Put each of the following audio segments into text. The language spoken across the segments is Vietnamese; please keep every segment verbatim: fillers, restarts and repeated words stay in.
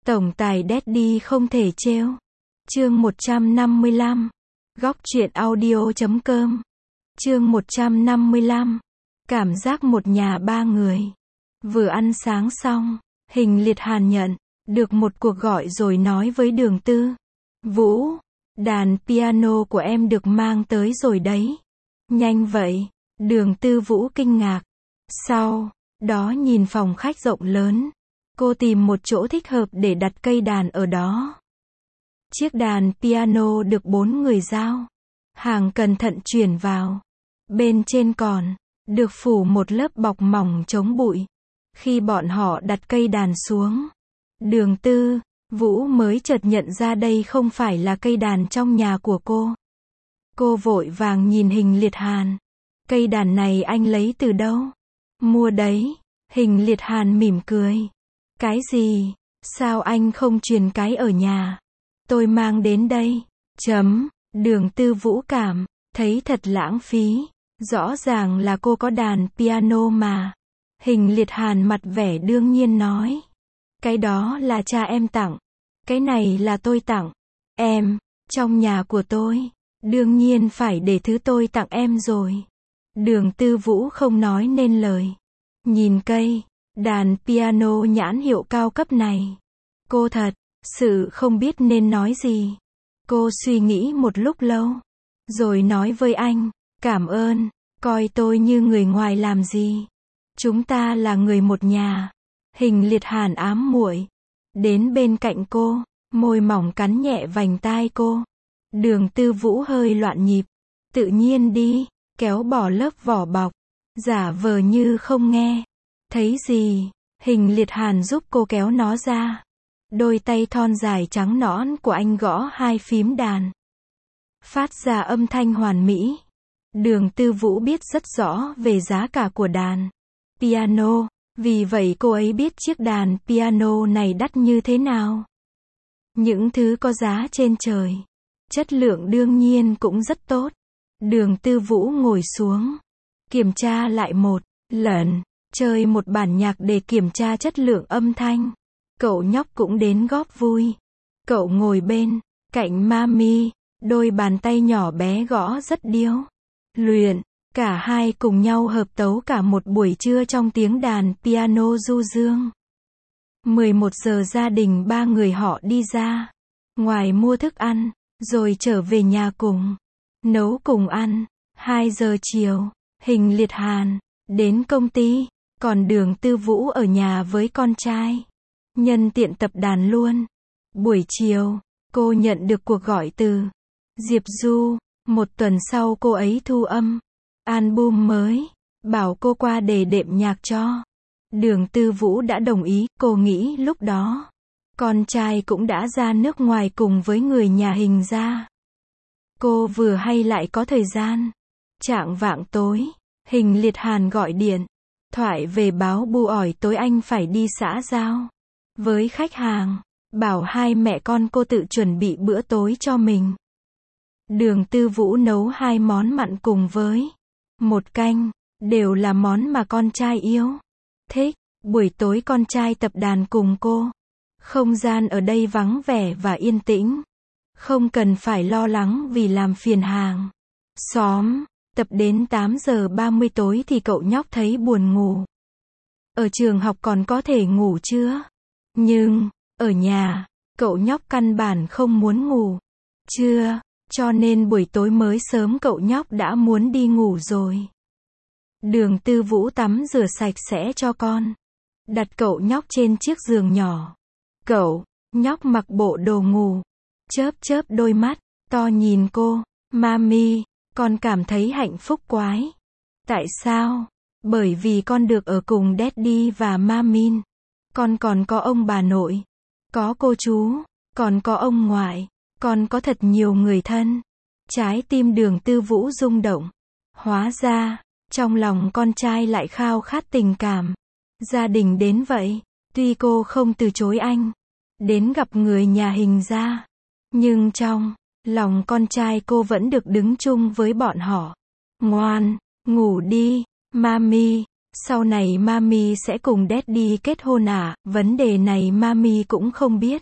Tổng tài Daddy không thể trêu. Chương một trăm năm mươi lăm. Góc truyện audio chấm com. Chương một trăm năm mươi lăm. Cảm giác một nhà ba người. Vừa ăn sáng xong, Hình Liệt Hàn nhận được một cuộc gọi rồi nói với Đường Tư. Vũ, đàn piano của em được mang tới rồi đấy. Nhanh vậy. Đường Tư Vũ kinh ngạc. Sau đó nhìn phòng khách rộng lớn. Cô tìm một chỗ thích hợp để đặt cây đàn ở đó. Chiếc đàn piano được bốn người giao hàng cẩn thận chuyển vào. Bên trên còn được phủ một lớp bọc mỏng chống bụi. Khi bọn họ đặt cây đàn xuống, Đường Tư Vũ mới chợt nhận ra đây không phải là cây đàn trong nhà của cô. Cô vội vàng nhìn Hình Liệt Hàn. Cây đàn này anh lấy từ đâu? Mua đấy. Hình Liệt Hàn mỉm cười. Cái gì? Sao anh không truyền cái ở nhà? Tôi mang đến đây. Chấm. Đường Tư Vũ cảm thấy thật lãng phí. Rõ ràng là cô có đàn piano mà. Hình Liệt Hàn mặt vẻ đương nhiên nói. Cái đó là cha em tặng. Cái này là tôi tặng. Em, trong nhà của tôi, đương nhiên phải để thứ tôi tặng em rồi. Đường Tư Vũ không nói nên lời. Nhìn cây đàn piano nhãn hiệu cao cấp này, cô thật sự không biết nên nói gì. Cô suy nghĩ một lúc lâu, rồi nói với anh, cảm ơn, coi tôi như người ngoài làm gì. Chúng ta là người một nhà. Hình Liệt Hàn ám muội đến bên cạnh cô, môi mỏng cắn nhẹ vành tai cô. Đường Tư Vũ hơi loạn nhịp. Tự nhiên đi, kéo bỏ lớp vỏ bọc, giả vờ như không nghe thấy gì. Hình Liệt Hàn giúp cô kéo nó ra. Đôi tay thon dài trắng nõn của anh gõ hai phím đàn, phát ra âm thanh hoàn mỹ. Đường Tư Vũ biết rất rõ về giá cả của đàn piano, vì vậy cô ấy biết chiếc đàn piano này đắt như thế nào. Những thứ có giá trên trời, chất lượng đương nhiên cũng rất tốt. Đường Tư Vũ ngồi xuống, kiểm tra lại một lần, chơi một bản nhạc để kiểm tra chất lượng âm thanh. Cậu nhóc cũng đến góp vui. Cậu ngồi bên cạnh Mami, đôi bàn tay nhỏ bé gõ rất điêu luyện. Cả hai cùng nhau hợp tấu cả một buổi trưa trong tiếng đàn piano du dương. mười một giờ gia đình ba người họ đi ra ngoài mua thức ăn, rồi trở về nhà cùng nấu cùng ăn. hai giờ chiều, Hình Liệt Hàn đến công ty, còn Đường Tư Vũ ở nhà với con trai. Nhân tiện tập đàn luôn. Buổi chiều, cô nhận được cuộc gọi từ Diệp Du. Một tuần sau cô ấy thu âm album mới, bảo cô qua để đệm nhạc cho. Đường Tư Vũ đã đồng ý. Cô nghĩ lúc đó con trai cũng đã ra nước ngoài cùng với người nhà Hình ra. Cô vừa hay lại có thời gian. Chạng vạng tối, Hình Liệt Hàn gọi điện thoại về báo bu ỏi tối anh phải đi xã giao với khách hàng, bảo hai mẹ con cô tự chuẩn bị bữa tối cho mình. Đường Tư Vũ nấu hai món mặn cùng với một canh, đều là món mà con trai yêu thích. Buổi tối con trai tập đàn cùng cô. Không gian ở đây vắng vẻ và yên tĩnh, không cần phải lo lắng vì làm phiền hàng xóm. Tập đến tám giờ ba mươi tối thì cậu nhóc thấy buồn ngủ. Ở trường học còn có thể ngủ chưa? Nhưng ở nhà, cậu nhóc căn bản không muốn ngủ chưa, cho nên buổi tối mới sớm cậu nhóc đã muốn đi ngủ rồi. Đường Tư Vũ tắm rửa sạch sẽ cho con, đặt cậu nhóc trên chiếc giường nhỏ. Cậu nhóc mặc bộ đồ ngủ, chớp chớp đôi mắt to nhìn cô. Mami, con cảm thấy hạnh phúc quái. Tại sao? Bởi vì con được ở cùng Daddy và Mamin. Con còn có ông bà nội, có cô chú, còn có ông ngoại, con có thật nhiều người thân. Trái tim Đường Tư Vũ rung động. Hóa ra, trong lòng con trai lại khao khát tình cảm gia đình đến vậy. Tuy cô không từ chối anh đến gặp người nhà Hình ra, nhưng trong lòng con trai cô vẫn được đứng chung với bọn họ. Ngoan, ngủ đi, Mami. Sau này Mami sẽ cùng Daddy kết hôn à? Vấn đề này Mami cũng không biết.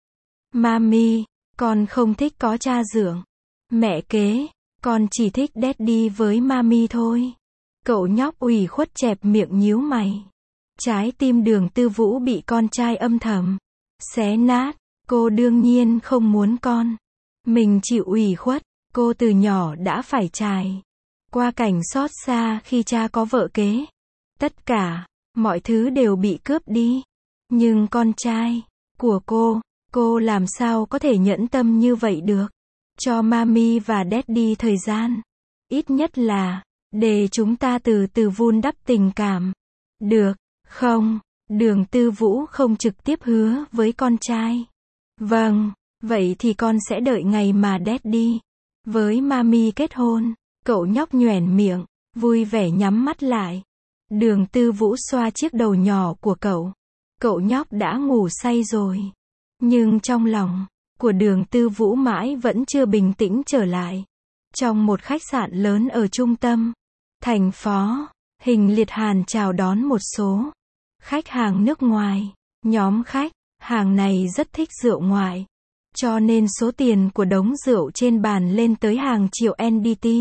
Mami, con không thích có cha dưỡng, mẹ kế, con chỉ thích Daddy với Mami thôi. Cậu nhóc ủy khuất chẹp miệng nhíu mày. Trái tim Đường Tư Vũ bị con trai âm thầm xé nát. Cô đương nhiên không muốn con mình chịu ủy khuất. Cô từ nhỏ đã phải trải qua cảnh xót xa khi cha có vợ kế. Tất cả mọi thứ đều bị cướp đi. Nhưng con trai của cô, cô làm sao có thể nhẫn tâm như vậy được? Cho Mami và Daddy thời gian, ít nhất là để chúng ta từ từ vun đắp tình cảm. Được không? Đường Tư Vũ không trực tiếp hứa với con trai. Vâng, vậy thì con sẽ đợi ngày mà Daddy với Mami kết hôn. Cậu nhóc nhoẻn miệng, vui vẻ nhắm mắt lại. Đường Tư Vũ xoa chiếc đầu nhỏ của cậu. Cậu nhóc đã ngủ say rồi. Nhưng trong lòng của Đường Tư Vũ mãi vẫn chưa bình tĩnh trở lại. Trong một khách sạn lớn ở trung tâm thành phố, Hình Liệt Hàn chào đón một số khách hàng nước ngoài. Nhóm khách hàng này rất thích rượu ngoại, cho nên số tiền của đống rượu trên bàn lên tới hàng triệu en đê tê.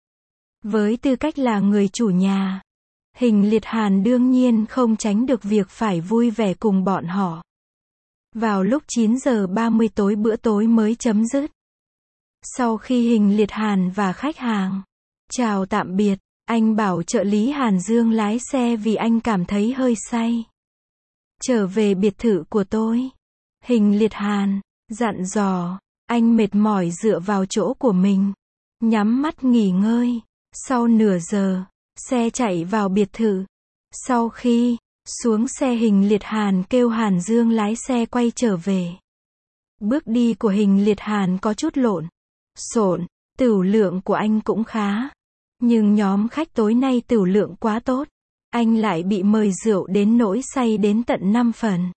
Với tư cách là người chủ nhà, Hình Liệt Hàn đương nhiên không tránh được việc phải vui vẻ cùng bọn họ. Vào lúc chín giờ ba mươi tối bữa tối mới chấm dứt. Sau khi Hình Liệt Hàn và khách hàng chào tạm biệt, anh bảo trợ lý Hàn Dương lái xe vì anh cảm thấy hơi say. Trở về biệt thự của tôi, Hình Liệt Hàn dặn dò. Anh mệt mỏi dựa vào chỗ của mình, nhắm mắt nghỉ ngơi. Sau nửa giờ, xe chạy vào biệt thự. Sau khi xuống xe, Hình Liệt Hàn kêu Hàn Dương lái xe quay trở về. Bước đi của Hình Liệt Hàn có chút lộn xộn, tửu lượng của anh cũng khá. Nhưng nhóm khách tối nay tửu lượng quá tốt. Anh lại bị mời rượu đến nỗi say đến tận năm phần.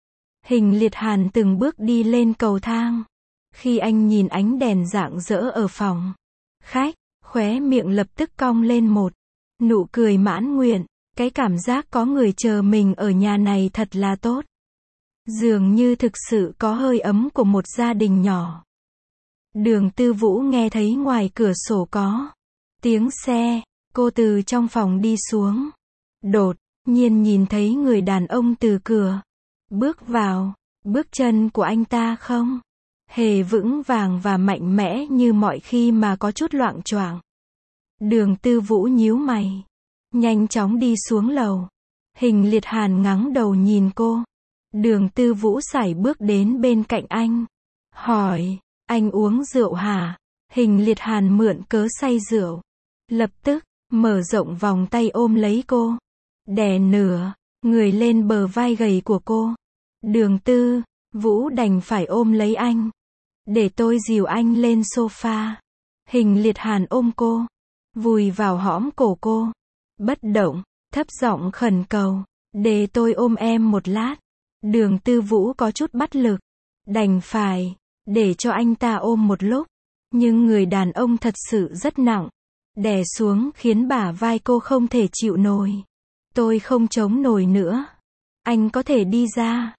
Hình Liệt Hàn từng bước đi lên cầu thang. Khi anh nhìn ánh đèn rạng rỡ ở phòng khách, khóe miệng lập tức cong lên một nụ cười mãn nguyện. Cái cảm giác có người chờ mình ở nhà này thật là tốt. Dường như thực sự có hơi ấm của một gia đình nhỏ. Đường Tư Vũ nghe thấy ngoài cửa sổ có tiếng xe. Cô từ trong phòng đi xuống. Đột nhiên nhìn thấy người đàn ông từ cửa bước vào. Bước chân của anh ta không hề vững vàng và mạnh mẽ như mọi khi mà có chút loạng choạng. Đường Tư Vũ nhíu mày, nhanh chóng đi xuống lầu. Hình Liệt Hàn ngẩng đầu nhìn cô. Đường Tư Vũ sải bước đến bên cạnh anh, hỏi, anh uống rượu hả? Hình Liệt Hàn mượn cớ say rượu, lập tức mở rộng vòng tay ôm lấy cô, đè nửa người lên bờ vai gầy của cô. Đường Tư Vũ đành phải ôm lấy anh. Để tôi dìu anh lên sofa. Hình Liệt Hàn ôm cô, vùi vào hõm cổ cô, bất động, thấp giọng khẩn cầu, để tôi ôm em một lát. Đường Tư Vũ có chút bất lực, đành phải để cho anh ta ôm một lúc. Nhưng người đàn ông thật sự rất nặng, đè xuống khiến bả vai cô không thể chịu nổi. Tôi không chống nổi nữa. Anh có thể đi ra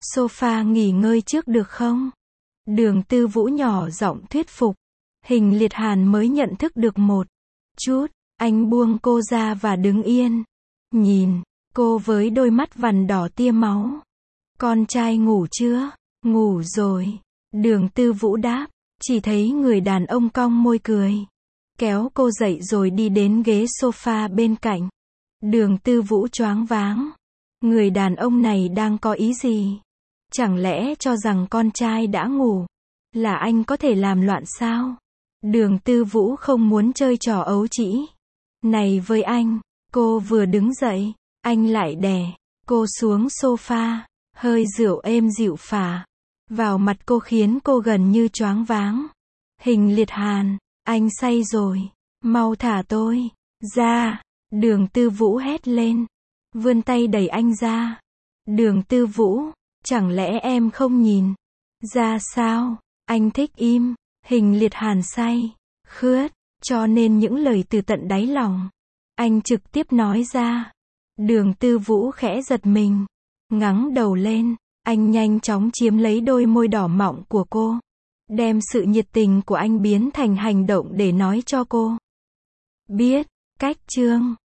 sofa nghỉ ngơi trước được không? Đường Tư Vũ nhỏ giọng thuyết phục. Hình Liệt Hàn mới nhận thức được một chút. Anh buông cô ra và đứng yên, nhìn cô với đôi mắt vằn đỏ tia máu. Con trai ngủ chưa? Ngủ rồi. Đường Tư Vũ đáp. Chỉ thấy người đàn ông cong môi cười, kéo cô dậy rồi đi đến ghế sofa bên cạnh. Đường Tư Vũ choáng váng. Người đàn ông này đang có ý gì? Chẳng lẽ cho rằng con trai đã ngủ là anh có thể làm loạn sao? Đường Tư Vũ không muốn chơi trò ấu trĩ này với anh. Cô vừa đứng dậy, anh lại đè cô xuống sofa. Hơi rượu êm dịu phả vào mặt cô khiến cô gần như choáng váng. Hình Liệt Hàn, anh say rồi, mau thả tôi ra. Đường Tư Vũ hét lên, vươn tay đẩy anh ra. Đường Tư Vũ, chẳng lẽ em không nhìn ra sao? Anh thích im. Hình Liệt Hàn say khướt, cho nên những lời từ tận đáy lòng anh trực tiếp nói ra. Đường Tư Vũ khẽ giật mình, ngẩng đầu lên, anh nhanh chóng chiếm lấy đôi môi đỏ mọng của cô, đem sự nhiệt tình của anh biến thành hành động để nói cho cô biết, cách chương